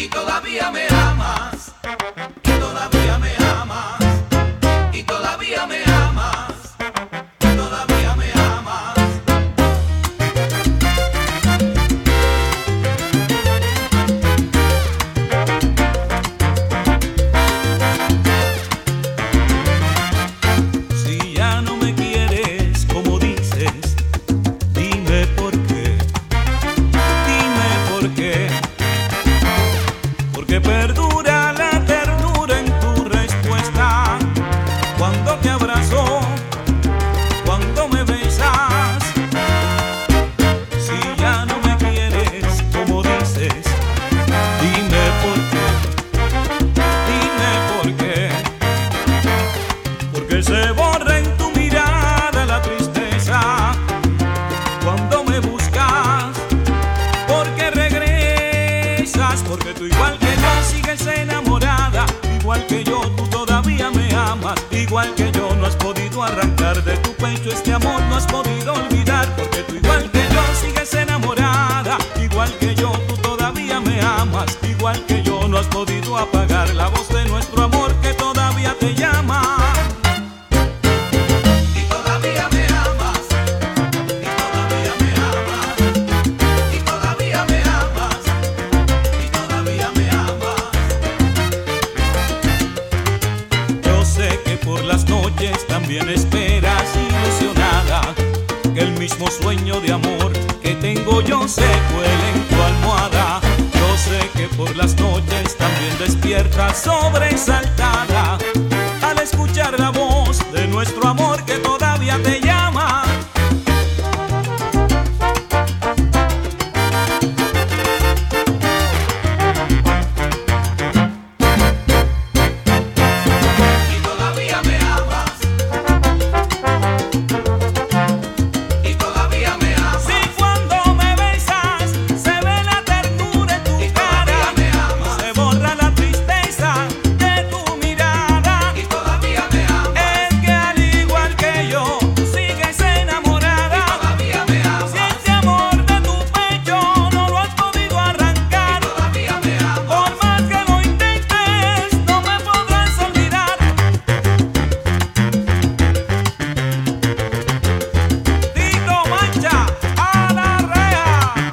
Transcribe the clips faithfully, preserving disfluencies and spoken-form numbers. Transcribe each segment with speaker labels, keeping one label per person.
Speaker 1: y todavía me amas, y todavía me amas, y todavía me amas, y todavía me amas.
Speaker 2: Si ya no me quieres como dices, dime por qué, dime por qué. Porque perdura la ternura en tu respuesta cuando te abrazo, cuando me besas. Si ya no me quieres como dices, dime por qué, dime por qué. Porque se borra en tu mirada la tristeza cuando me buscas, porque regresas, porque tú igual que yo sigues enamorada, igual que yo tú todavía me amas, igual que yo no has podido arrancar de tu pecho este amor, no has podido olvidar, porque tú igual que yo sigues enamorada, igual que yo tú todavía me amas, igual que yo no has podido apagar la voz de nuestro amor que todavía te llama.
Speaker 1: Y todavía me amas, y todavía me amas, y todavía me amas, y todavía me amas.
Speaker 2: Yo sé que por las noches también esperas ilusionada que el mismo sueño de amor que tengo yo se cuele en tu almohada. Yo sé que por las noches también despiertas sobresaltada al escuchar la voz de nuestro amor que todavía te llama.
Speaker 1: Y todavía me amas, y todavía me amas,
Speaker 2: Si cuando me besas se ve la ternura en tu
Speaker 1: y
Speaker 2: cara
Speaker 1: todavía me amas,
Speaker 2: se borra la tristeza de tu mirada.
Speaker 1: y todavía me amas,
Speaker 2: Es que al igual que yo sigues enamorada,
Speaker 1: todavía me amas,
Speaker 2: si este amor de tu pecho no lo has podido arrancar,
Speaker 1: todavía me amas.
Speaker 2: por más que lo intentes no me podrás olvidar. Tito Mancha a la rea.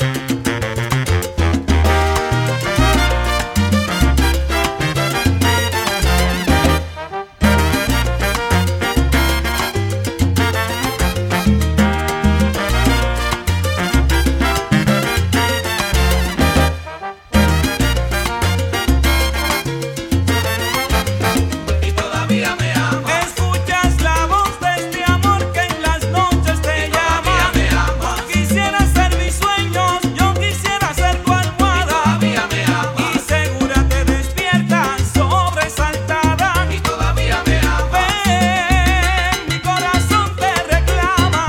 Speaker 1: Y todavía me amas,
Speaker 2: Escuchas la voz de este amor que en las noches te
Speaker 1: todavía
Speaker 2: llama.
Speaker 1: me amas,
Speaker 2: Quisiera ser mis sueños, yo quisiera ser tu almohada,
Speaker 1: todavía me
Speaker 2: y
Speaker 1: amas,
Speaker 2: segura te despiertas sobresaltada.
Speaker 1: y todavía me amas.
Speaker 2: Ven, mi corazón te reclama.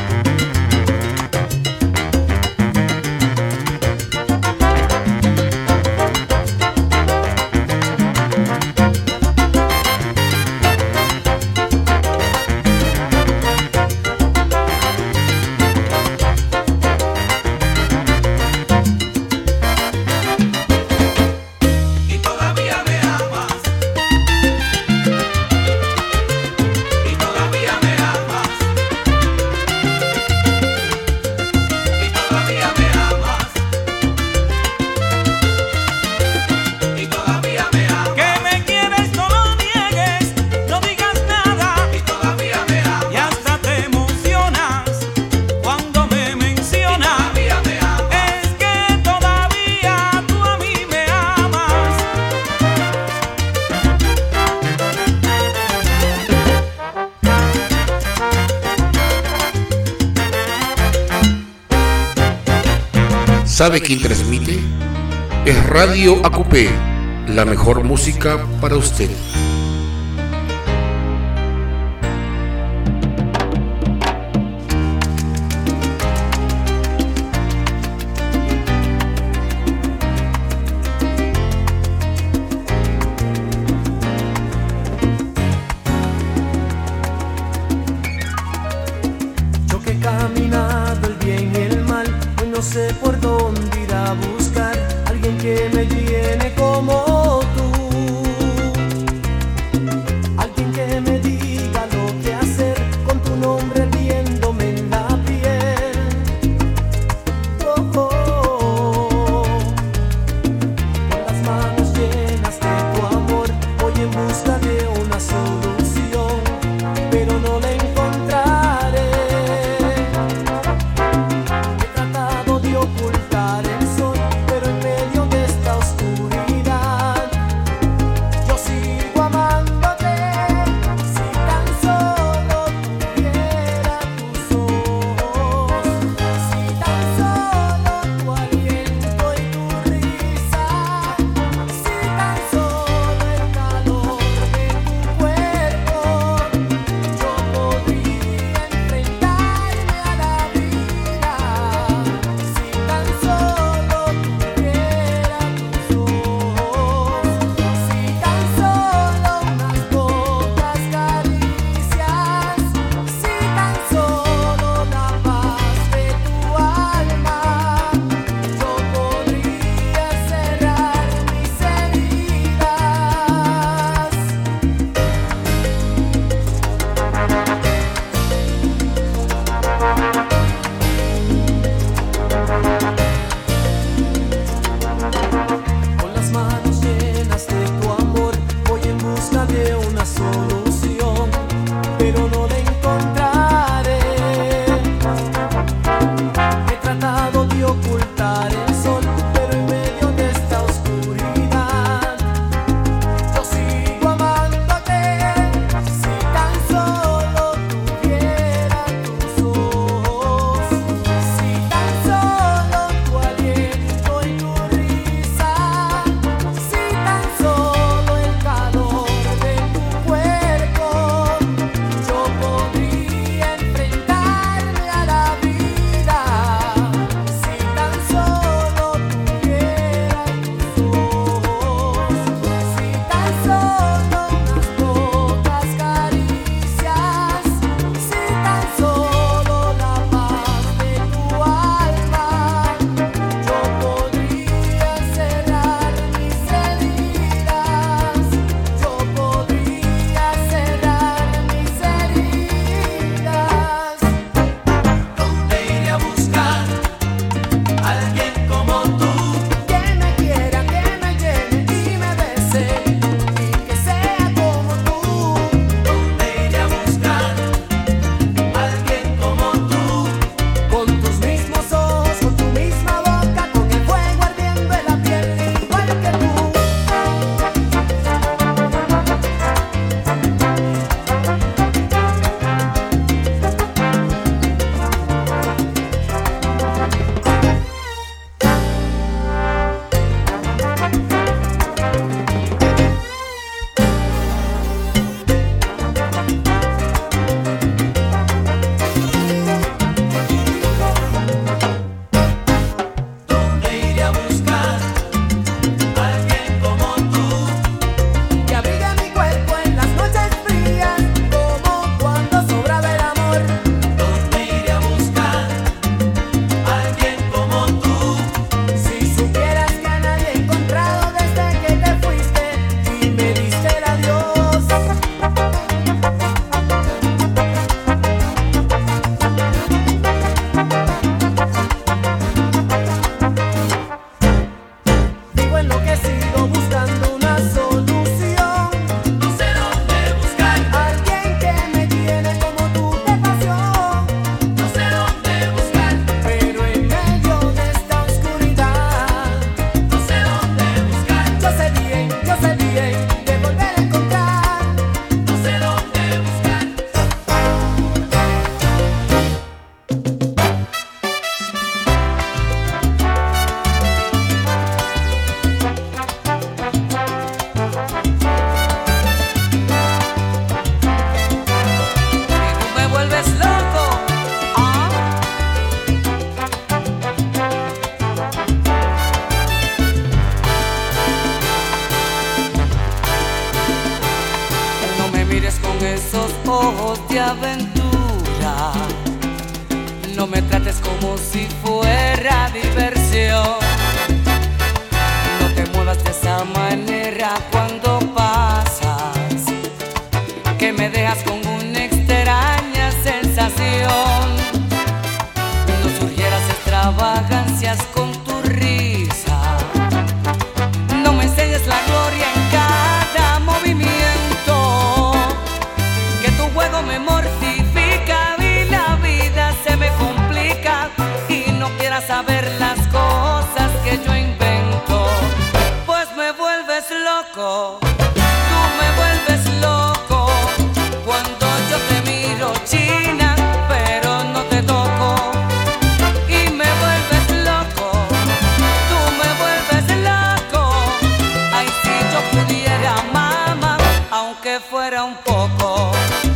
Speaker 1: Y todavía me amas, y todavía me amas, y todavía me amas, y todavía me amas,
Speaker 2: Que me quieres, no lo niegues, no digas nada,
Speaker 1: y todavía me amas,
Speaker 2: y hasta te emocionas cuando me mencionas.
Speaker 1: todavía me amas.
Speaker 2: Es que todavía tú a mí me amas.
Speaker 3: ¿Sabe quién transmite? Es Radio A Q P, la mejor música para usted.
Speaker 4: sé por dónde ir a buscar alguien que me llene con ojos de aventura. No me trates como si fuera diversión. No te muevas de esa manera cuando pasas, que me dejas con una extraña sensación. No surgieras extravagancias con tu risa. No me enseñes la gloria en cada movimiento, que tu juego me mortifica y la vida se me complica. Y no quieras saber las cosas que yo invento, pues me vuelves loco. Tú me vuelves loco cuando yo te miro, China, pero no te toco. Y me vuelves loco, tú me vuelves loco. Ay, si yo pudiera, mamá, aunque fuera un poco.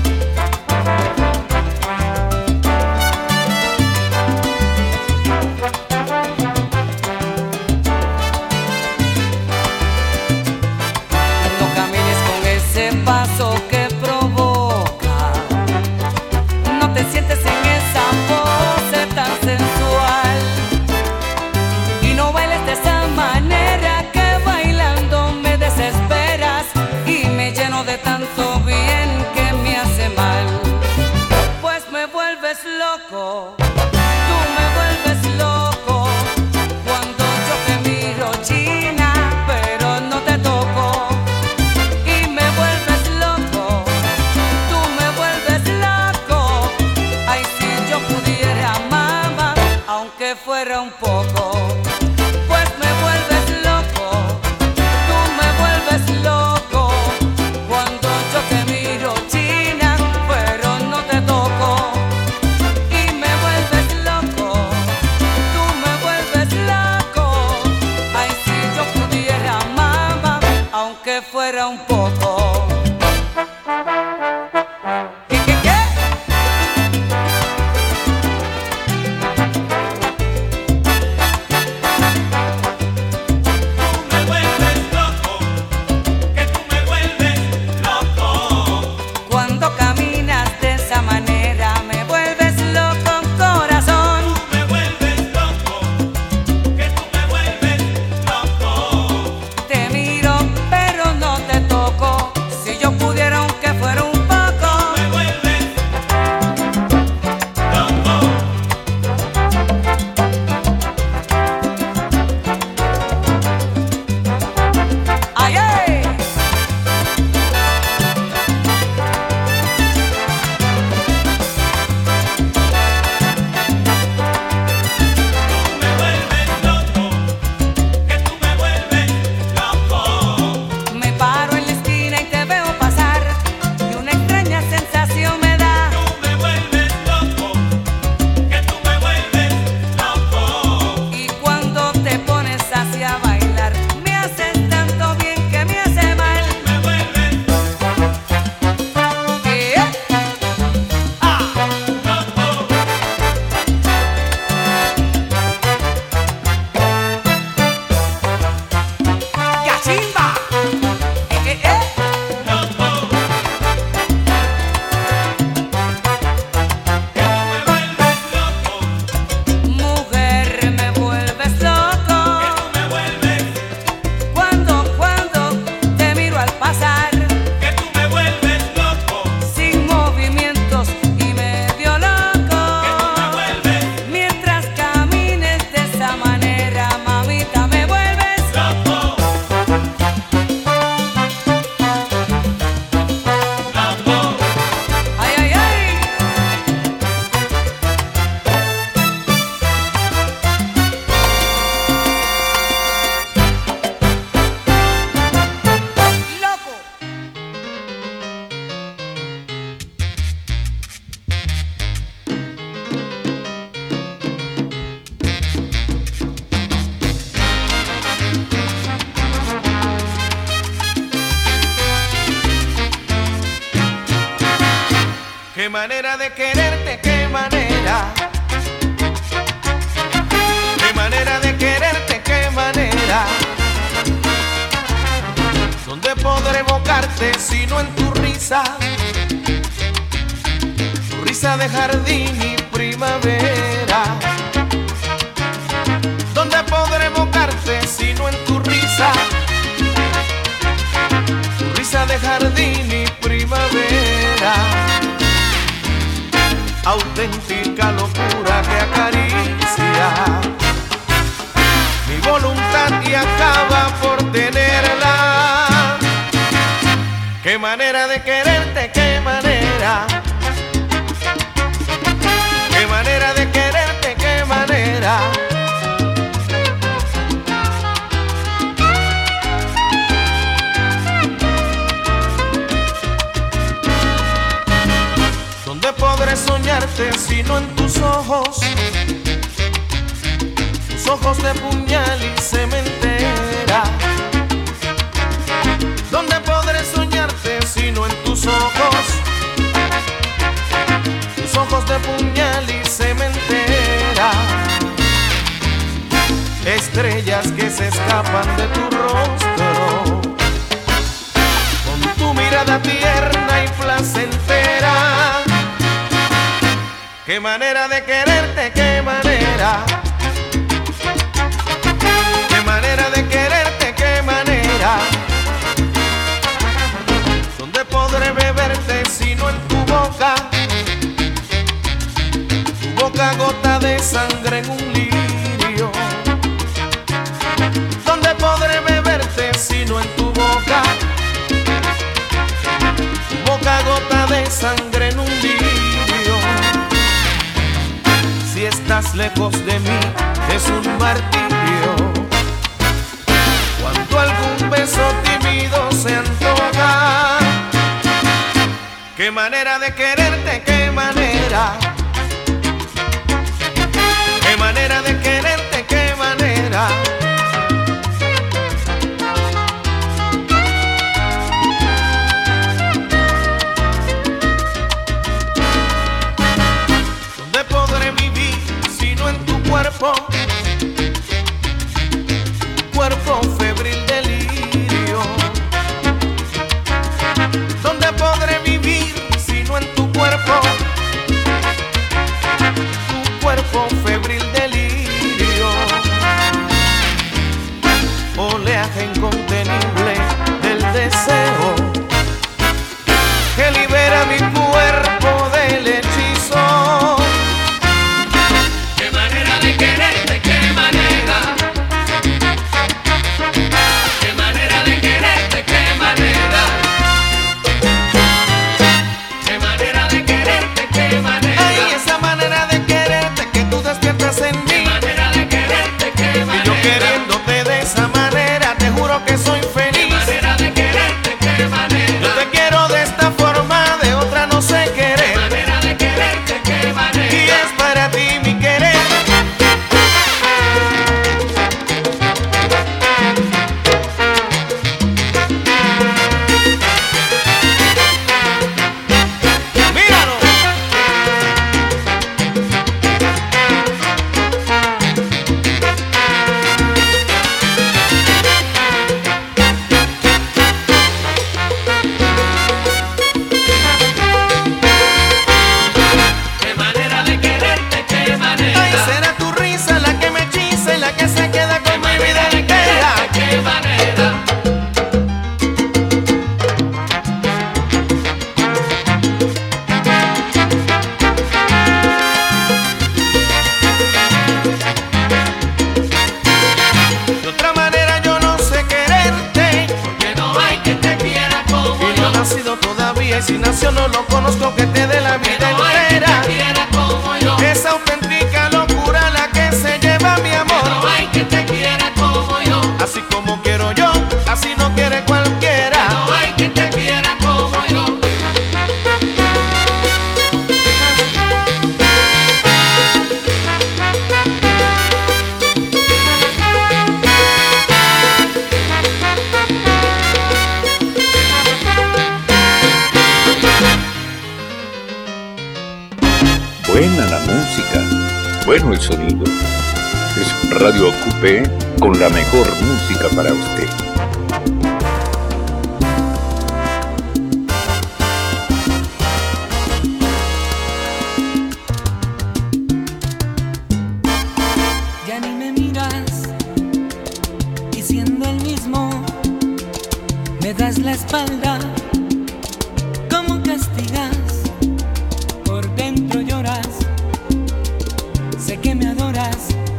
Speaker 4: No camines con ese paso que provoca. No te sientes en esa pose tan sensual. Y no bailes de esa manera, que bailando me desesperas y me lleno de tanto bien que me hace mal. Pues me vuelves loco, tú me vuelves loco cuando yo te miro, China, pero no te toco. Y me vuelves loco, tú me vuelves loco. Ay, si yo pudiera, mamá, aunque fuera un poco. Pues me vuelves loco, tú me vuelves loco cuando yo te miro, China, pero no te toco. Y me vuelves loco, tú me vuelves loco. Ay, si yo pudiera, mamá, aunque fuera un poco. ¿Qué, qué, qué?
Speaker 1: Tú me vuelves loco, que tú me vuelves loco.
Speaker 4: Cuando caminas de esa manera me vuelves loco, corazón.
Speaker 1: Tú me vuelves loco, que tú me vuelves loco.
Speaker 4: Te miro pero no te toco. Si yo pudiera, aunque fuera un poco.
Speaker 1: Me vuelves loco.
Speaker 4: ¡Ay, ay!
Speaker 1: Tú me vuelves loco, que tú me vuelves loco.
Speaker 4: Me paro en la esquina y te veo pasar y una extraña sensación me da.
Speaker 1: Tú me vuelves loco, que tú me vuelves loco.
Speaker 4: Y cuando te pones hacia bailar me haces tanto bien que me hace mal.
Speaker 1: Me vuelves
Speaker 4: ¿Qué?
Speaker 1: loco.
Speaker 4: ¡Cachimba! ¿Eh, eh, eh?
Speaker 1: Loco. Que tú me vuelves loco,
Speaker 4: Mujer, me vuelves loco
Speaker 1: que tú me vuelves,
Speaker 4: cuando, cuando te miro al pasar,
Speaker 1: que tú me vuelves loco,
Speaker 4: sin movimientos y medio loco.
Speaker 1: que tú me vuelves
Speaker 4: Mientras camines de esa manera, mamita, me vuelves
Speaker 1: loco. Loco.
Speaker 4: ay, ay, ay. Loco.
Speaker 1: Qué manera de quererte, qué manera. Qué manera de quererte, qué manera. ¿Dónde podré evocarte sino en tu risa?
Speaker 5: risa de jardín y primavera. ¿Dónde podré evocarte sino en tu risa? Tu risa de jardín y primavera. Auténtica locura que acaricia mi voluntad y acaba por tenerla. Qué manera de quererte, qué manera. Qué manera de quererte, qué manera. ¿Dónde podré soñarte sino en tus ojos? Tus ojos de puñal y cementera. ¿Dónde podré soñarte sino en tus ojos? Tus ojos de puñal y cementera. Estrellas que se escapan de tu rostro, con tu mirada tierna y placentera. Qué manera de quererte, qué manera. Qué manera de quererte, qué manera. ¿Dónde podré beberte sino en tu boca? Tu boca gota de sangre en un lirio. ¿Dónde podré beberte sino en tu boca? Tu boca gota de sangre en un lirio. Si estás lejos de mí es un martirio. Cuando algún beso tímido se antoja. Qué manera de quererte, qué manera. Qué manera de quererte, qué manera. ¿Dónde podré vivir sino en tu cuerpo? Cuerpo febril delirio. ¿Dónde podré vivir sino en tu cuerpo? Tu cuerpo febril delirio. Oleaje incontenible del deseo que libera mi cuerpo del hechizo.
Speaker 1: Qué manera de quererte, qué manera. Qué manera de quererte, qué manera. Qué manera de quererte, qué manera.
Speaker 5: Ay, esa manera de quererte que tú despiertas en mí.
Speaker 1: Qué manera de quererte, qué manera.
Speaker 5: Y yo queriéndote de esa manera, te juro que soy feliz.
Speaker 1: Qué manera de quererte, qué manera.
Speaker 5: Yo te quiero de esta forma, de otra no sé
Speaker 1: Qué
Speaker 5: querer.
Speaker 1: manera de quererte, qué manera.
Speaker 5: Y es para ti mi querer. Míralo.
Speaker 1: Qué manera de quererte, qué manera.
Speaker 5: Ay, será tu risa la que me hechiza y la que se queda
Speaker 1: Qué
Speaker 5: con mi vida
Speaker 1: manera de
Speaker 5: entera.
Speaker 1: quererte, qué manera.
Speaker 5: De otra manera yo no sé quererte.
Speaker 1: Que no hay que te quiera como
Speaker 5: Y no
Speaker 1: yo.
Speaker 5: ha nacido todavía y si nació no lo conozco que te dé la
Speaker 1: Que
Speaker 5: vida
Speaker 1: no hay que
Speaker 5: entera.
Speaker 1: te quiera como yo.
Speaker 5: Es auténtica locura la que se lleva mi
Speaker 1: Que no
Speaker 5: amor.
Speaker 1: hay que te quiera como yo.
Speaker 5: Así como quiero yo, así no quiere
Speaker 1: Que
Speaker 5: cualquiera.
Speaker 1: no hay que te quiera como yo.
Speaker 6: Buena la música, bueno el sonido. Es Radio Ocupé con la mejor música para usted.
Speaker 4: me das la espalda, ¿cómo castigas? Por dentro lloras, sé que me adoras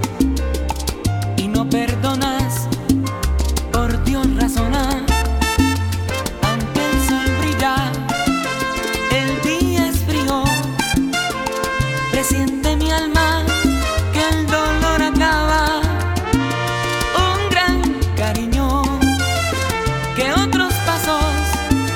Speaker 4: y no perdonas. Por Dios razona, aunque el sol brilla, el día es frío, presiente mi alma que el dolor acaba. Un gran cariño, que otros pasos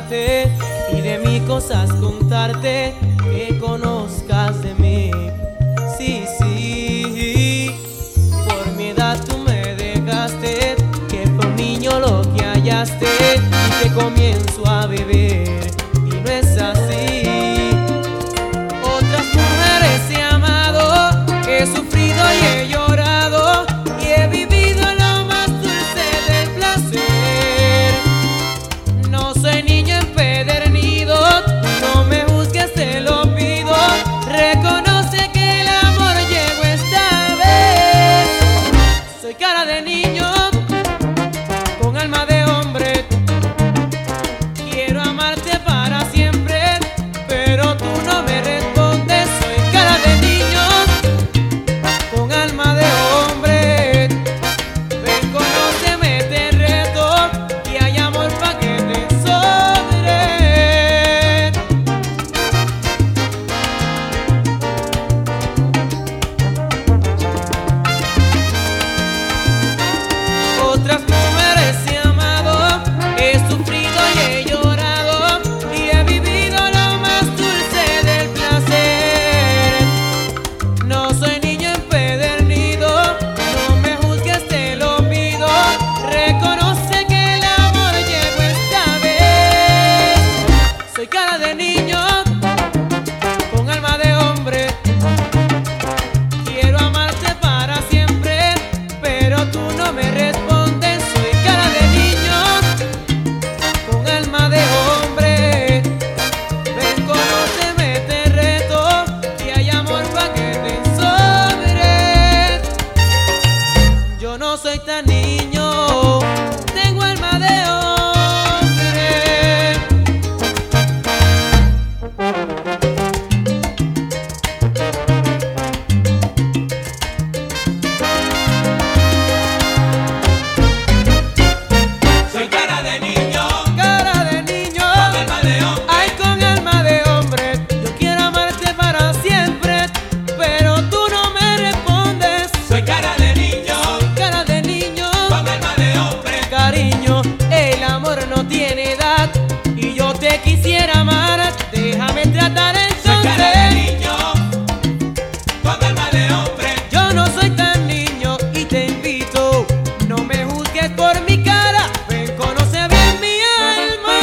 Speaker 7: amarte y de mí cosas contarte que conozcas de mí. Sí, sí, por mi edad tú me dejaste, que fue un niño lo que hallaste y que comienzo a beber y no es así. Otras mujeres he amado, he sufrido y he llorado y he vivido lo más dulce del placer. No soy niño empedernido, no me juzgues, te lo pido. Reconoce que el amor llegó esta vez. Soy cara de niño con alma de hombre. Quiero amarte para siempre, pero tú no me respondes. Soy cara de niño con alma de hombre. Ven, conóceme, te reto, y hay amor pa' que te sobre. Otras mujeres he amado, he sufrido y he llorado y he vivido lo más dulce del placer. No soy niño empedernido, no me juzgues, te lo pido. Reconoce que el amor llegó esta vez. Soy cara de niño con alma de hombre. Quiero amarte para siempre, pero tú no me respondes. Soy cara de niño con alma de hombre. Ven, conóceme, te reto, y hay amor pa' que te sobre. Yo no soy tan niño, tengo alma de hombre.
Speaker 1: Soy cara de niño,
Speaker 7: Cara de niño,
Speaker 1: alma de hombre.
Speaker 7: ay, con alma de hombre. Yo quiero amarte para siempre, pero tú no me respondes.
Speaker 1: Soy cara de niño,
Speaker 7: Cara de niño,
Speaker 1: con alma de hombre.
Speaker 7: cariño, el amor no tiene edad y yo te quisiera amar. Déjame tratar
Speaker 1: Soy cara de
Speaker 7: entonces.
Speaker 1: niño, con alma de hombre.
Speaker 7: Yo no soy tan niño y te invito, no me juzgues por mi cara. Ven, conoce bien mi alma.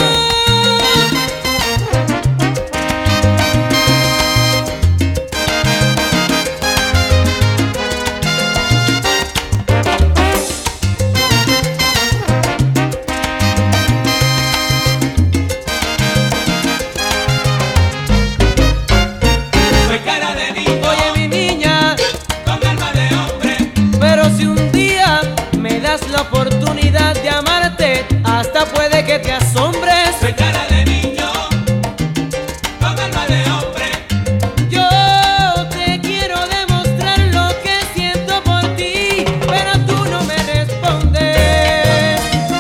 Speaker 1: Soy cara de niño,
Speaker 7: Oye, mi niña,
Speaker 1: con alma de hombre.
Speaker 7: pero si un día me das la oportunidad de amarte, hasta puede que te asombres.
Speaker 1: Soy cara de niño, con alma de hombre.
Speaker 7: Yo te quiero demostrar lo que siento por ti, pero tú no me respondes.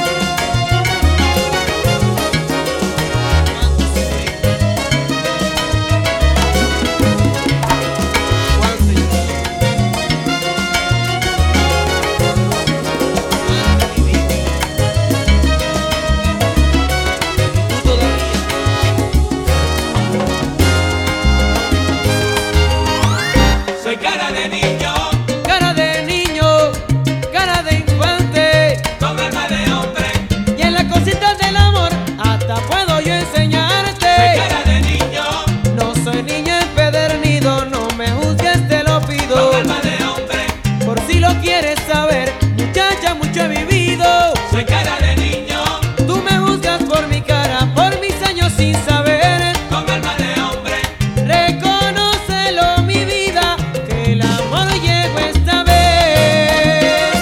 Speaker 1: Soy cara de niño,
Speaker 7: Cara de niño, cara de infante,
Speaker 1: con alma de hombre.
Speaker 7: y en las cositas del amor hasta puedo yo
Speaker 1: Soy
Speaker 7: enseñarte.
Speaker 1: cara de niño,
Speaker 7: No soy niño empedernido, no me juzgues, te lo pido.
Speaker 1: con alma de hombre.
Speaker 7: Por si lo quieres saber, muchacha, mucho he vivido.
Speaker 1: Soy cara de niño,
Speaker 7: Tú me juzgas por mi cara, por mis años sin saber.
Speaker 1: con alma de hombre.
Speaker 7: Reconócelo, mi vida, que el amor llegó esta vez.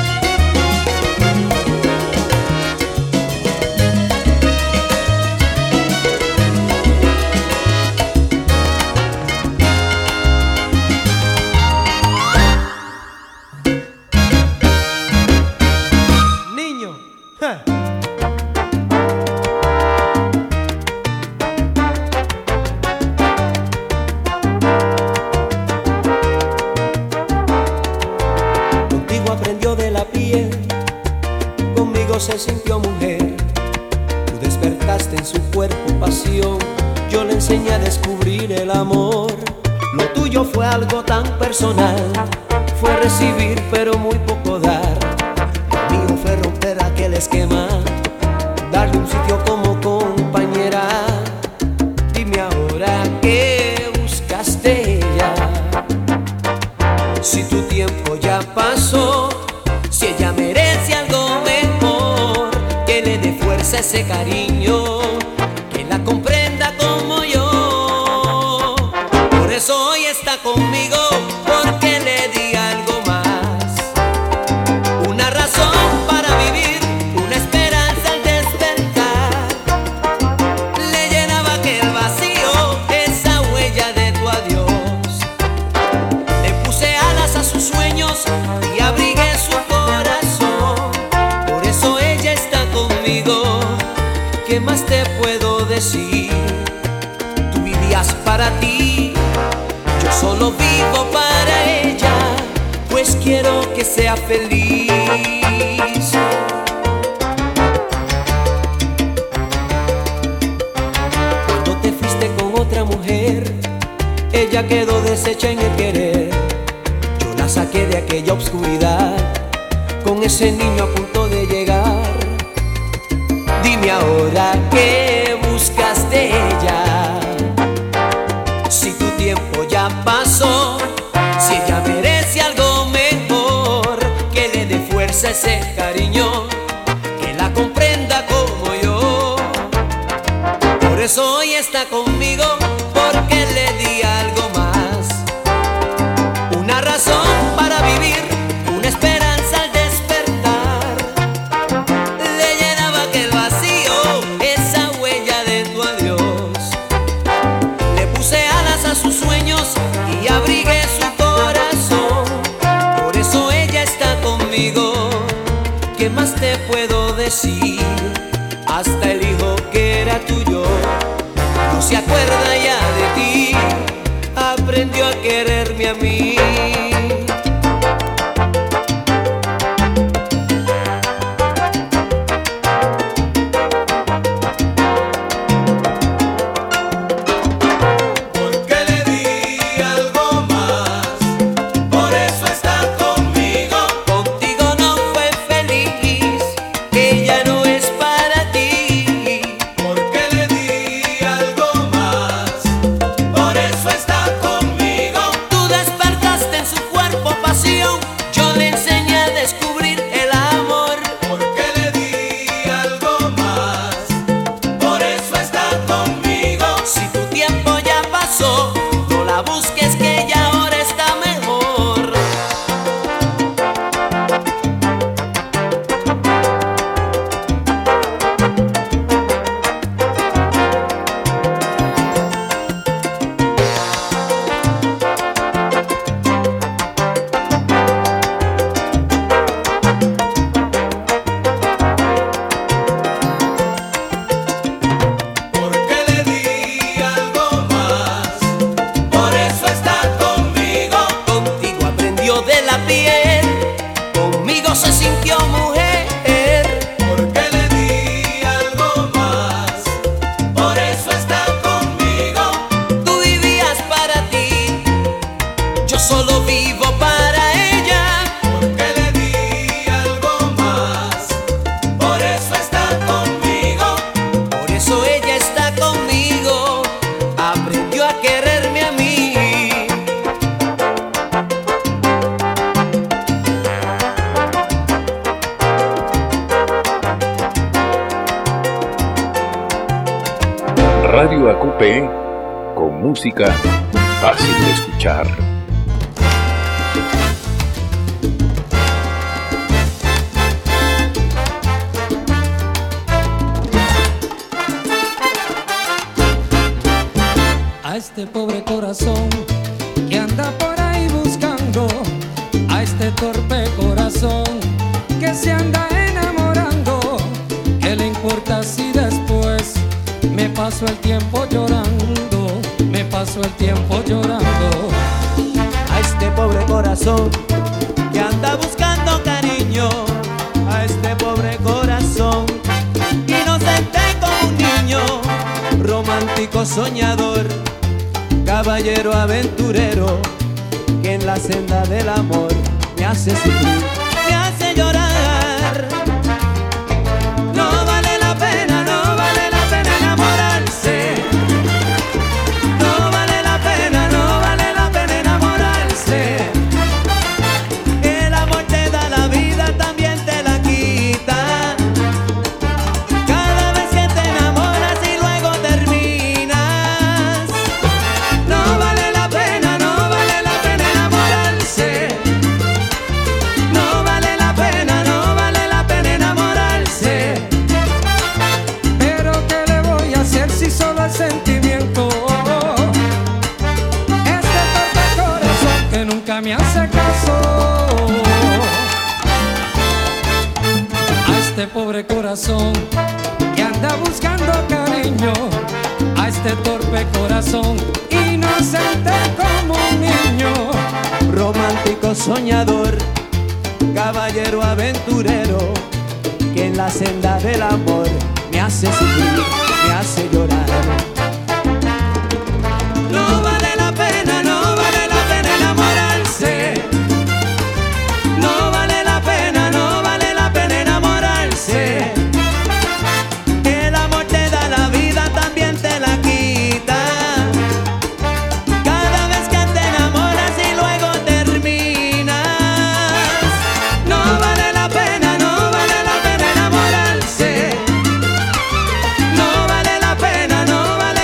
Speaker 7: Niño, ja.
Speaker 8: Contigo aprendió de la piel, conmigo se sintió mujer. Tú despertaste en su cuerpo amor. Lo tuyo fue algo tan personal, fue recibir pero muy poco dar. Lo mío fue romper aquel esquema, darle un sitio como compañera. Dime ahora qué buscaste ella, si tu tiempo ya pasó, si ella merece algo mejor, que le dé fuerza a ese cariño, que la comprenda como yo. Por eso hoy está conmigo, porque le di algo más, una razón para vivir, una esperanza al despertar. Le llenaba aquel vacío, esa huella de tu adiós. Le puse alas a sus sueños y abrigué su corazón. Por eso ella está conmigo. ¿Qué más te puedo decir? Tú vivías para ti, yo solo vivo para ella, pues quiero que sea feliz. Cuando te fuiste con otra mujer, ella quedó deshecha en el querer. Yo la saqué de aquella obscuridad, con ese niño a punto de llegar. Dime ahora qué buscas de ella, si tu tiempo ya pasó, si ella merece algo mejor, que le dé fuerza a ese cariño, que la comprenda como yo. Por eso hoy está conmigo, porque le di algo más, una razón para vivir, una esperanza al despertar. Le llenaba aquel vacío, esa huella de tu adiós. Le puse alas a sus sueños y abrigué su corazón. Por eso ella está conmigo. ¿Qué más te puedo decir? Hasta el hijo que era tuyo no se acuerda ya de ti, aprendió a quererme a mí.
Speaker 1: Porque le di algo más, por eso está conmigo.
Speaker 8: Contigo no fue feliz, que ya no es para ti.
Speaker 1: Porque le di algo más, por eso está conmigo.
Speaker 8: Tú despertaste en su cuerpo pasión, yo le enseñé a descubrir el amor.
Speaker 1: Porque le di algo más, por eso está conmigo.
Speaker 8: Si tu tiempo ya pasó, no la busques, que ella ahora está mejor.
Speaker 1: Porque le di algo más, por eso está conmigo.
Speaker 8: Contigo aprendió de la piel, conmigo se sintió mujer.
Speaker 1: Porque le di algo más, por eso está conmigo.
Speaker 8: Tú vivías para ti, yo solo vivo para ella.
Speaker 1: Porque le di algo más, por eso está conmigo.
Speaker 8: Por eso ella está conmigo, aprendió a quererme a mí.
Speaker 6: Radio A Q P, con música fácil de escuchar.
Speaker 9: A este pobre corazón que anda por ahí buscando, a este torpe corazón que se anda enamorando, ¿qué le importa si después me paso el tiempo llorando? Me paso el tiempo llorando.
Speaker 7: A este pobre corazón que anda buscando cariño, a este pobre corazón inocente como un niño, romántico soñador, caballero aventurero, que en la senda del amor me hace sufrir, me hace llorar. No vale la pena, no vale la pena enamorarse. No vale la pena, no vale la pena enamorarse. El amor te da la vida, también te la quita. Cada vez que te enamoras y luego terminas. No vale la pena, no vale la pena enamorarse. No vale la pena, no vale la pena enamorarse.
Speaker 9: Pero ¿qué le voy a hacer si solo el sentimiento? Este torpe corazón que nunca me hace caso. A este pobre corazón que anda buscando cariño, a este torpe corazón inocente como un niño.
Speaker 7: Romántico soñador, caballero aventurero, que en la senda del amor me hace sufrir, me hace llorar. No vale la pena, no vale la pena enamorarse. No vale la pena, no vale la pena enamorarse. El amor te da la vida, también te la quita. Cada vez que te enamoras y luego terminas. No vale la pena, no vale la pena enamorarse. No vale la pena, no vale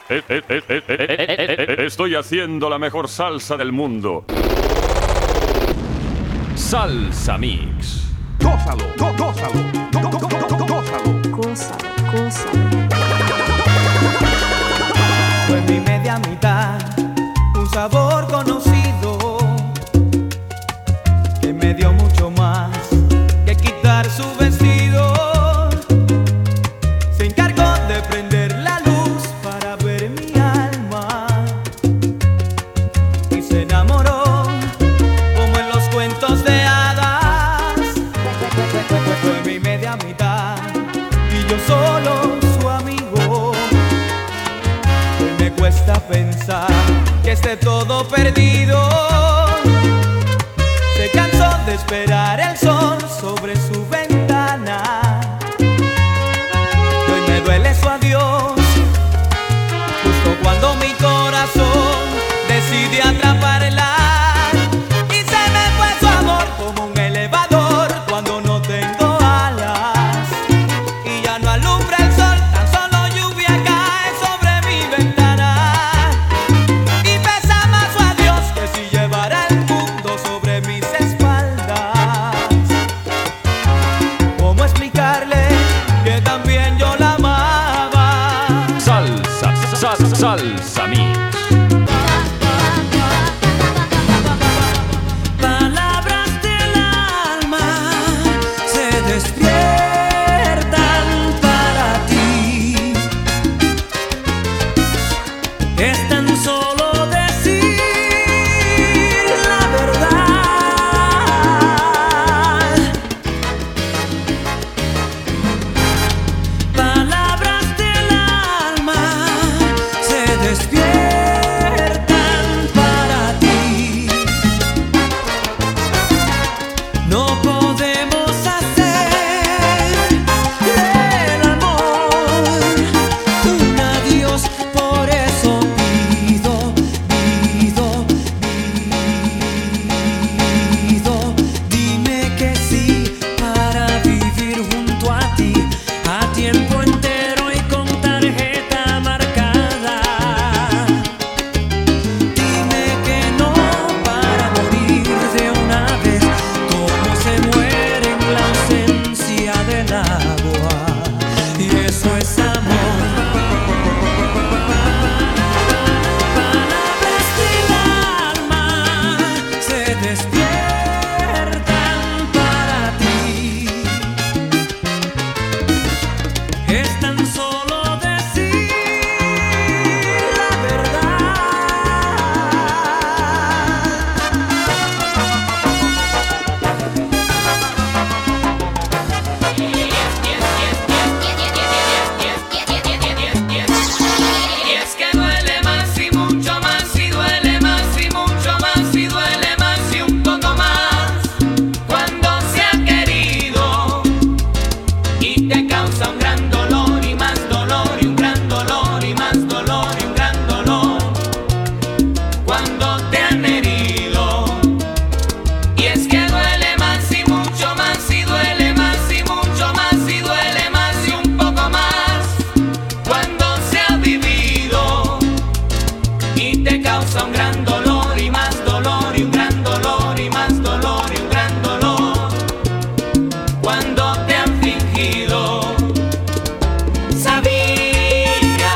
Speaker 10: Eh, eh, eh, eh, eh, eh, eh, Estoy haciendo la mejor salsa del mundo. Salsa Mix.
Speaker 1: Gózalo, gó- gózalo, gó- gó- gó- gó- gózalo.
Speaker 11: Gózalo, gózalo.
Speaker 7: Fue mi media mitad, un sabor conocido que me dio mucho más que quitar su vestido. Se encargó de prender la luz para ver mi alma y se enamoró como en los cuentos de hadas. Fue mi media mitad y yo solo su amigo. Hoy me cuesta pensar que esté todo perdido. Se cansó de esperar el sol sobre su ventana. Y hoy me duele su adiós, justo cuando mi corazón decide atraparla. Y se me fue su amor como un elevador cuando no tengo alas. Y ya no alumbra el sol, tan solo lluvia cae sobre mi ventana. Y pesa más su adiós que si llevara el mundo sobre mis espaldas. ¿Cómo explicarle que también yo la amaba?
Speaker 10: Salsa, salsa, salsa Mix.
Speaker 8: Palabras del alma se despiertan para ti. Es tan solo decir la verdad. Palabras del alma se despiertan para ti. No podemos hacer del amor un adiós, por eso pido, pido, pido. Dime que sí para vivir junto a ti a tiempo entero y con tarjeta marcada. Dime que no para morir de una vez, como se muere en la ausencia del agua. Y eso es amor. Palabras del alma se despiertan para ti. Es tan solo decir la verdad.
Speaker 12: Y es que duele más y mucho más y duele más y mucho más y duele más y un poco más cuando se ha querido y te causa un gran dolor y más dolor y un gran dolor y más dolor y un gran dolor cuando te han herido. Y es que duele más y mucho más y duele más y mucho más y duele más y un poco más cuando se ha vivido y te causa un gran dolor y más dolor y un gran dolor y más dolor y un gran dolor cuando te han fingido. Sabía,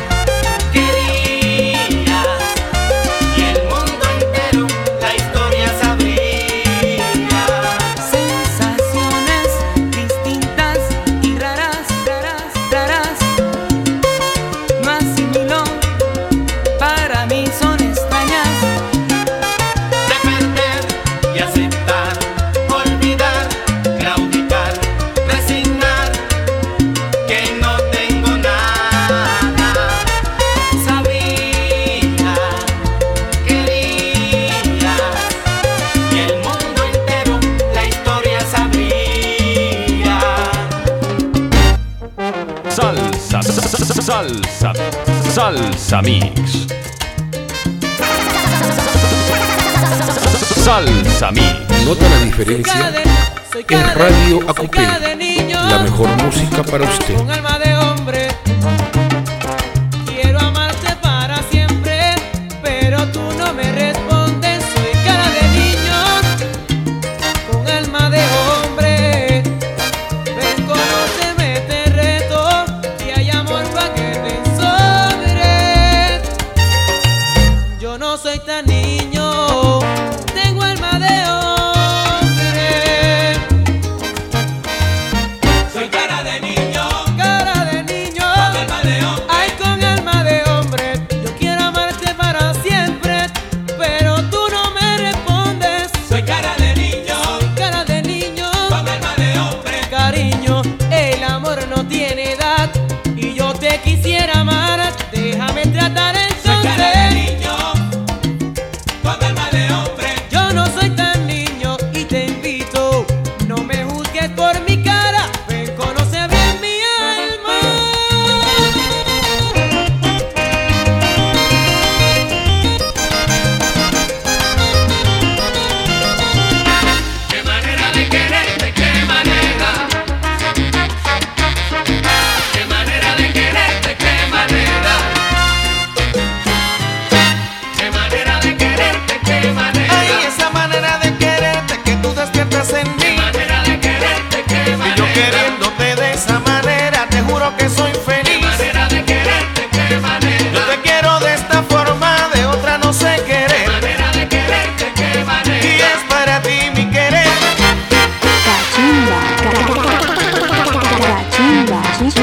Speaker 12: querías y el mundo entero la historia sabría.
Speaker 4: Sensaciones distintas y raras, raras, raras. No asimilo, para mí son extrañas.
Speaker 12: De perder y aceptar, olvidar, claudicar, resignar que no tengo nada. Sabía, querías y el mundo entero la historia sabría.
Speaker 10: Salsa, salsa, salsa Mix. Salsa Mix.
Speaker 3: ¿Nota la diferencia? En Radio Acupé, la mejor música para usted.
Speaker 7: Con alma de hombre, quiero amarte cariño, el amor no tiene edad. Y yo te quisiera amar, déjame tratar entonces.
Speaker 1: Cuando el mal de hombre,
Speaker 7: yo no soy tan niño y te invito, no me juzgues por mi cara, ven, conoce bien mi alma.
Speaker 1: qué manera de quererte, qué manera, qué manera de quererte, qué manera, qué manera de quererte, qué manera.
Speaker 5: Ay, esa manera de quererte que tú despiertas en mí.
Speaker 1: Qué manera de quererte, qué
Speaker 5: Y
Speaker 1: manera.
Speaker 5: yo queriéndote de esa manera, te juro que soy
Speaker 1: Qué
Speaker 5: feliz.
Speaker 1: manera de quererte, qué manera.
Speaker 5: Yo te quiero de esta forma, de otra no sé
Speaker 1: Qué
Speaker 5: querer.
Speaker 1: manera de quererte, qué manera.
Speaker 5: Y es para ti mi querer.
Speaker 11: Cachimba, cachimba,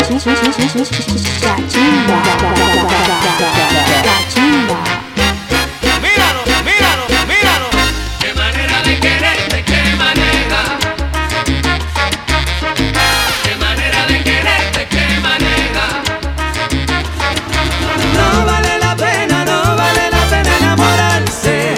Speaker 11: cachimba, cachimba.
Speaker 5: Míralo, míralo, míralo.
Speaker 1: Qué manera de quererte, qué manera. Qué manera de quererte, qué manera.
Speaker 8: No vale la pena, no vale la pena enamorarse.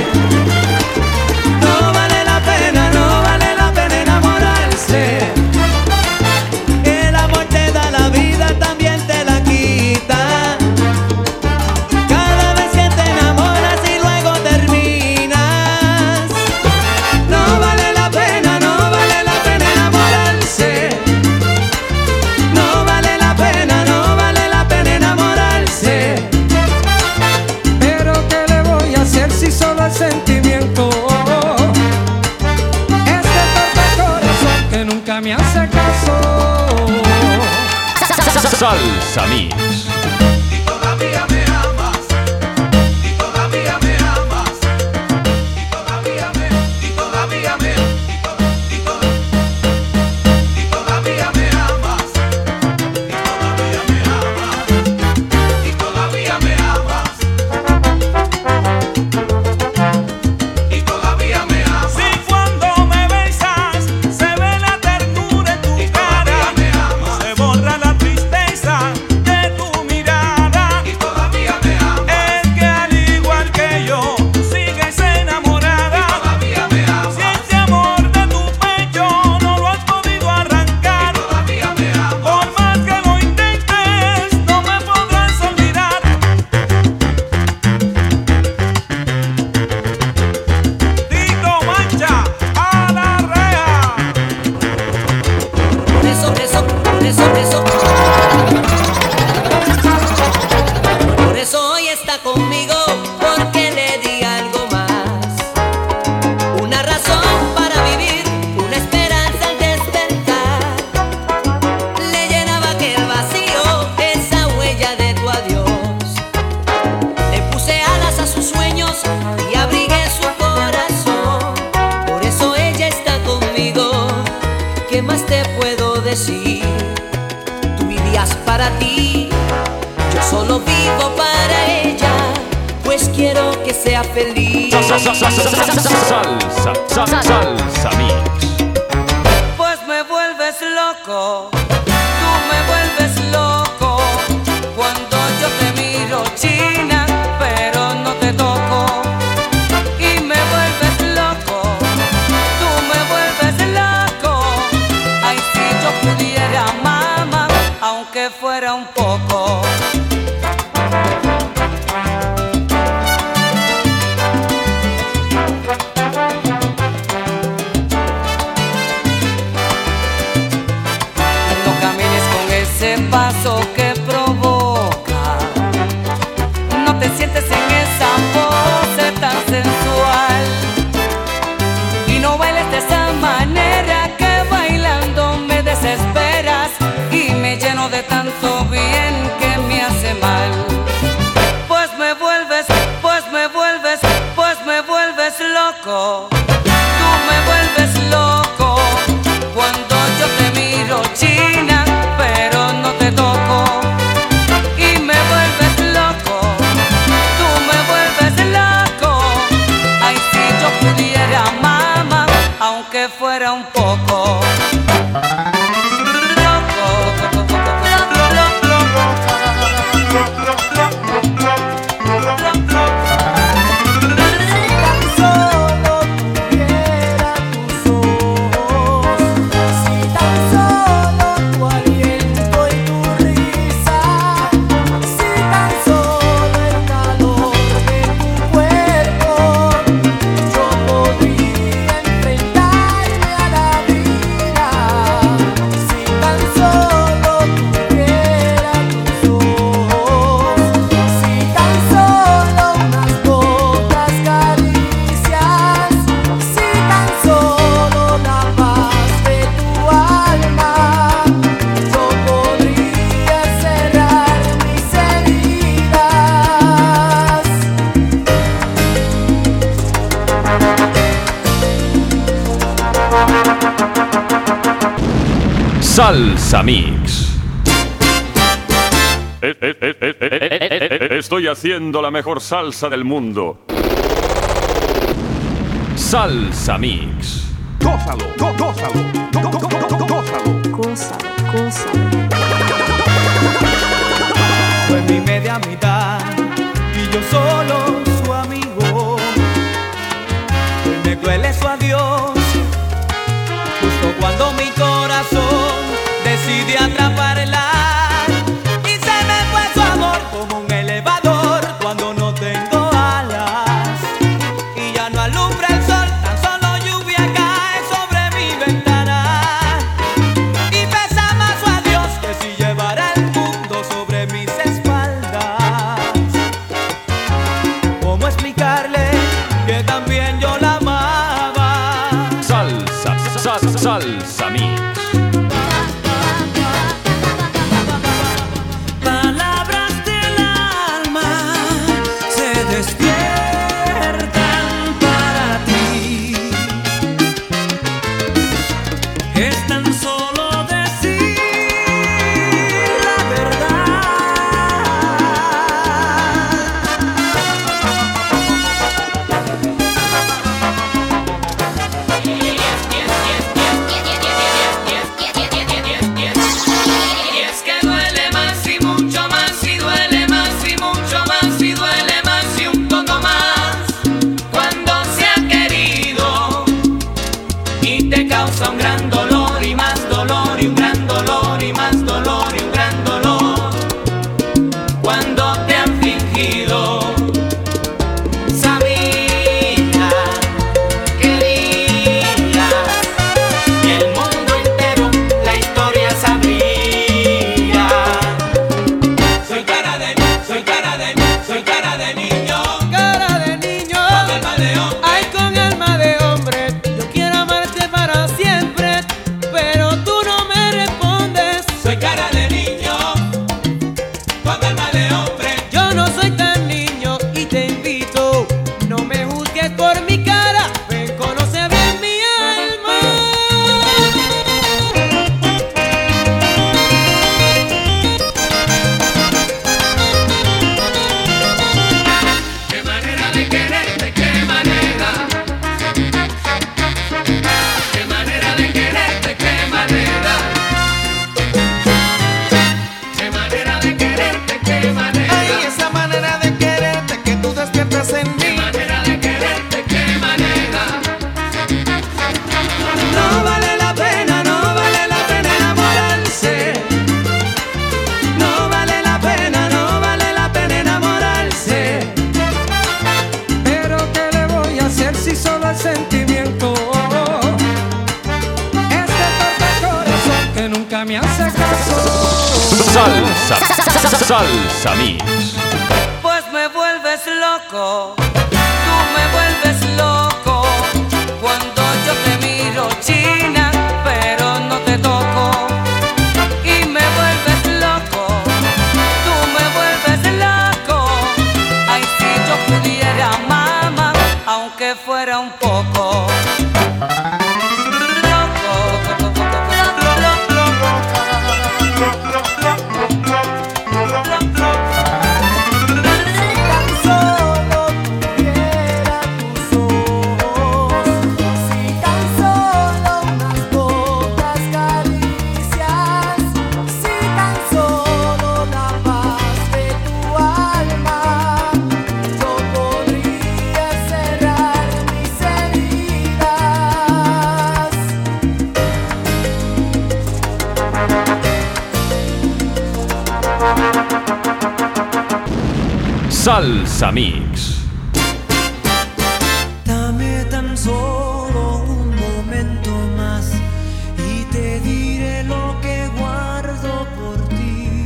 Speaker 8: No vale la pena, no vale la pena enamorarse. El amor te da la vida, también te la quita. Cada vez que te enamoras y luego terminas. No vale la pena, no vale la pena enamorarse. No vale la pena, no vale la pena enamorarse.
Speaker 9: Pero ¿qué le voy a hacer si solo el sentimiento? Este torpe corazón que nunca me hace caso.
Speaker 10: Salsa Mix.
Speaker 1: Y todavía me amas. Y todavía me amas. Y todavía me, y todavía me, y, to- y to- y todavía me amas. Y todavía me amas. Y todavía me amas. Y todavía me amas.
Speaker 2: Si cuando me besas se ve la ternura en tu cara,
Speaker 1: me amas.
Speaker 2: se borra la tristeza de tu mirada.
Speaker 1: Y todavía me amas.
Speaker 2: Es que al igual que yo, tú sigues enamorada.
Speaker 1: Todavía me amas.
Speaker 2: Si este amor de tu pecho no lo has podido arrancar,
Speaker 1: Todavía me amas.
Speaker 2: por más que lo intentes, no me podrás olvidar. Tito Mancha a la rea.
Speaker 8: Por eso, eso, por eso, eso. Por eso hoy está conmigo, porque le di algo más. Una razón para vivir, una esperanza al despertar. Le llenaba aquel vacío, esa huella de tu adiós. Le puse alas a sus sueños y abrigué su corazón. Por eso ella está conmigo. ¿Qué más te puedo decir? Tú vivías para ti, yo solo vivo para ella, pues quiero que sea feliz.
Speaker 10: Salsa, salsa, salsa Mix.
Speaker 4: Pues me vuelves loco, tú me vuelves loco. Cuando yo te miro, china, pero no te toco. Y me vuelves loco, tú me vuelves loco. Ay, si yo pudiera, mamá, aunque fuera un poco. No camines con ese paso que provoca. No te sientes en esa pose tan sensual. Y no bailes de esa manera que bailando me desesperas. Y me lleno de tanto bien que me hace mal. Pues me vuelves, pues me vuelves, pues me vuelves loco. Tú me vuelves loco. Cuando yo te miro, china, pero no te toco. Y me vuelves loco, tú me vuelves loco. Ay, si yo pudiera, mamá, aunque fuera un poco.
Speaker 10: Salsa Mix. Estoy haciendo la mejor salsa del mundo. Salsa Mix.
Speaker 13: Gózalo, gó- gózalo, gó- gó- gó- gó- gózalo.
Speaker 11: Gózalo, gózalo.
Speaker 7: Fue mi media mitad y yo solo su amigo. Hoy me duele su adiós, justo cuando mi corazón decide atraparla. Y se me fue su amor como un elevador cuando no tengo alas. Y ya no alumbra el sol, tan solo lluvia cae sobre mi ventana. Y pesa más su adiós que si llevara el mundo sobre mis espaldas. ¿Cómo explicarle que también yo la amaba?
Speaker 10: Salsa, sal, salsa Mix.
Speaker 8: Palabras del alma se despiertan para ti. Es tan solo decir la verdad.
Speaker 12: Y es que duele más y mucho más y duele más y mucho más y duele más y un poco más cuando se ha querido y te causa un gran dolor y más dolor y un gran dolor y más dolor y un gran dolor cuando te han fingido. Sabía, quería y el mundo entero la historia sabría. Soy cara de, soy cara de, soy cara de niño.
Speaker 7: Cara de niño,
Speaker 12: Con alma de hombre.
Speaker 7: ay, con alma de hombre. Yo quiero amarte para siempre, pero tú no me respondes.
Speaker 12: Soy cara de niño, con alma de hombre.
Speaker 7: Yo no soy tan niño y te invito, no me juzgues por mi cara, ven, conoce bien mi alma.
Speaker 12: Qué manera de quererte, qué manera. Qué manera de quererte, qué manera. Qué manera de quererte, qué manera.
Speaker 5: Ay, esa manera de quererte que tú despiertas en
Speaker 12: Qué
Speaker 5: mí.
Speaker 12: manera de quererte, qué manera.
Speaker 8: No vale la pena, no vale la pena enamorarse. No vale la pena, no vale la pena enamorarse.
Speaker 9: Pero ¿qué le voy a hacer si solo el sentimiento? Este torpe corazón que nunca me hace caso.
Speaker 10: Salsa, salsa Mix.
Speaker 4: Pues me vuelves loco, tú me vuelves loco. Cuando yo te miro, china, pero no te toco. Y me vuelves loco, tú me vuelves loco. Ay, si yo pudiera, mamá, aunque fuera un poco.
Speaker 8: Si tan solo unas pocas caricias, si tan solo la paz de tu alma, yo podría cerrar mis heridas.
Speaker 10: Salsa Mix.
Speaker 8: Dame tan solo un momento más y te diré lo que guardo por ti.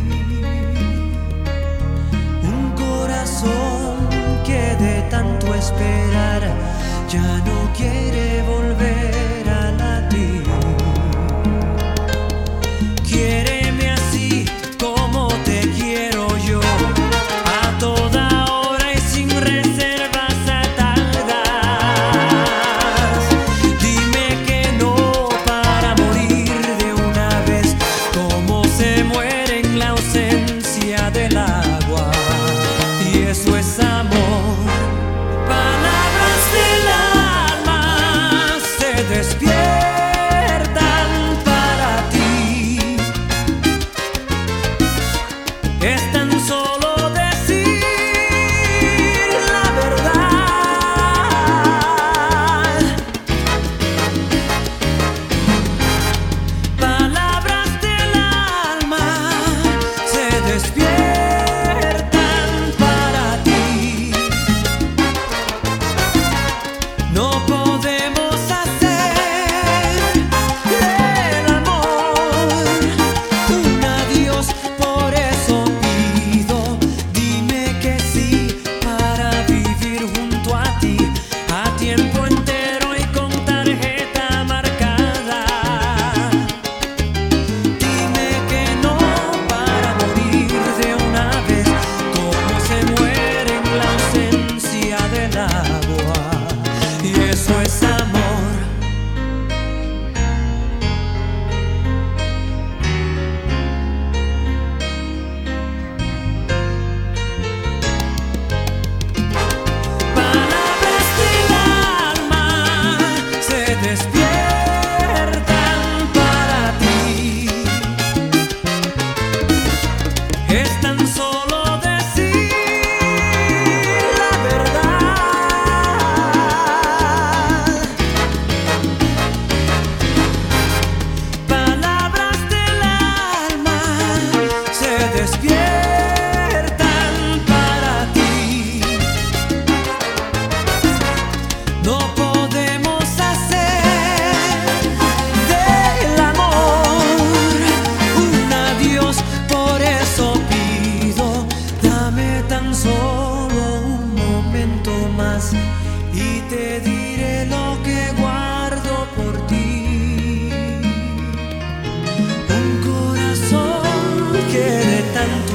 Speaker 8: Un corazón que de tanto esperar ya no quiere volver a latir. Quiéreme así como te quiero yo, a toda hora y sin reservas atadas. Dime que no para morir de una vez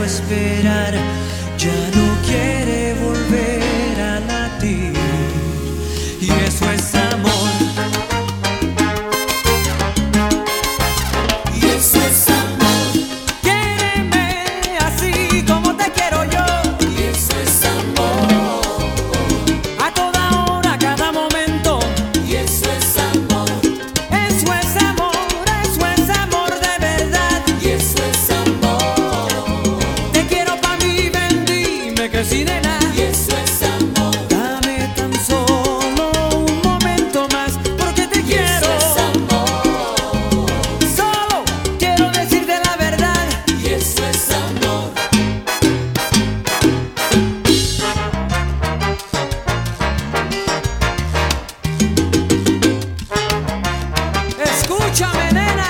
Speaker 14: tanto esperar, ya no quiere volver a latir. Y eso es amor.
Speaker 8: Y eso es amor.
Speaker 14: Quiéreme así como te quiero yo.
Speaker 8: Y eso es amor.
Speaker 14: A toda hora, a cada momento.
Speaker 8: Y eso es amor.
Speaker 14: Eso es amor, eso es amor de verdad.
Speaker 8: Y eso es amor.
Speaker 14: Te quiero pa' mí, ven, dime que sí, nena.
Speaker 8: Y eso es amor.
Speaker 14: Dame tan solo un momento más, porque te
Speaker 8: Y
Speaker 14: quiero.
Speaker 8: eso es amor.
Speaker 14: Solo quiero decirte la verdad.
Speaker 8: Y eso es amor.
Speaker 14: Escúchame, nena.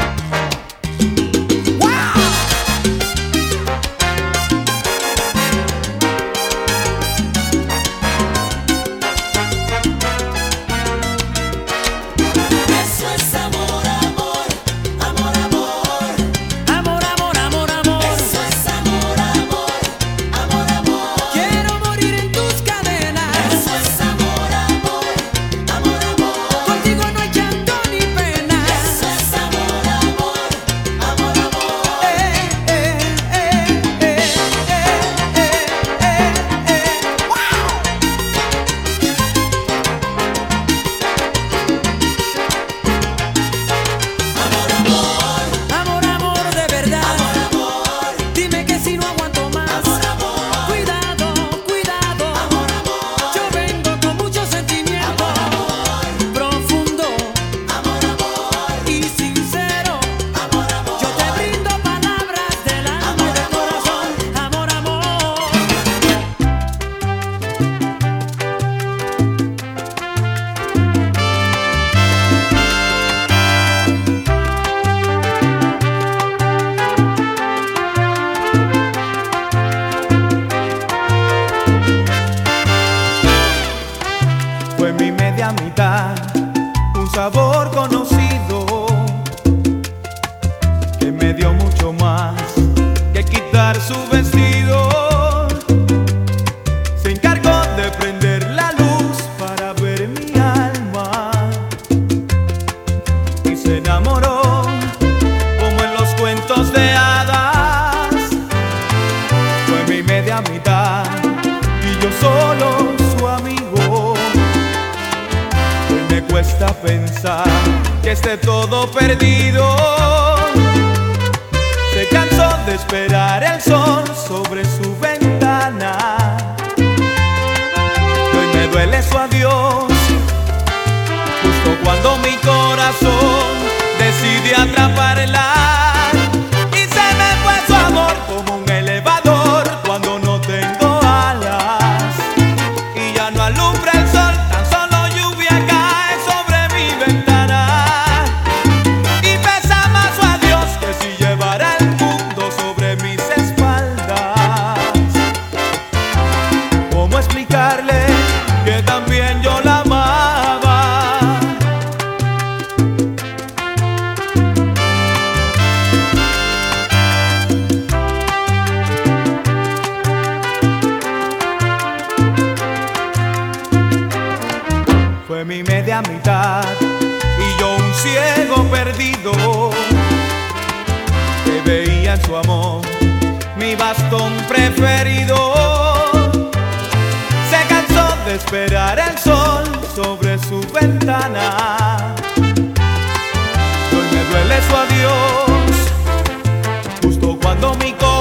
Speaker 8: Eso es amor, amor, amor, amor.
Speaker 14: Amor, amor, amor, amor.
Speaker 8: Eso es amor, amor, amor, amor.
Speaker 14: Quiero morir en tus cadenas.
Speaker 8: Eso es amor, amor, amor, amor.
Speaker 14: Contigo no hay llanto ni pena.
Speaker 8: Eso es amor, amor, amor, amor.
Speaker 14: Eh, eh, eh, eh, eh, eh, eh, eh. Amor, amor de verdad. Dime que si no aguanto más. Cuidado, cuidado. Yo vengo con mucho sentimiento. Profundo y sincero. Yo te brindo palabras del alma y del corazón. Amor, amor.
Speaker 5: Fue mi media mitad, un sabor conocido que me dio mucho más que quitar su vestido. Se encargó de prender la luz para ver mi alma y se enamoró como en los cuentos de hadas. Fue mi media mitad y yo solo su amigo. Hoy me cuesta pensar que esté todo perdido. Se cansó de esperar el sol sobre su ventana. Y hoy me duele su adiós, justo cuando mi corazón decide atraparla. Y se me fue su amor como un elevador cuando no tengo alas. Y ya no alumbra el sol, tan solo lluvia cae sobre mi ventana. Y pesa más su adiós que si llevara el mundo sobre mis espaldas. ¿Cómo explicarle que también yo la amaba? Fue mi media mitad y yo un ciego perdido que veía en su amor mi bastón preferido. Se cansó de esperar el sol sobre su ventana. Y hoy me duele su adiós, justo cuando mi corazón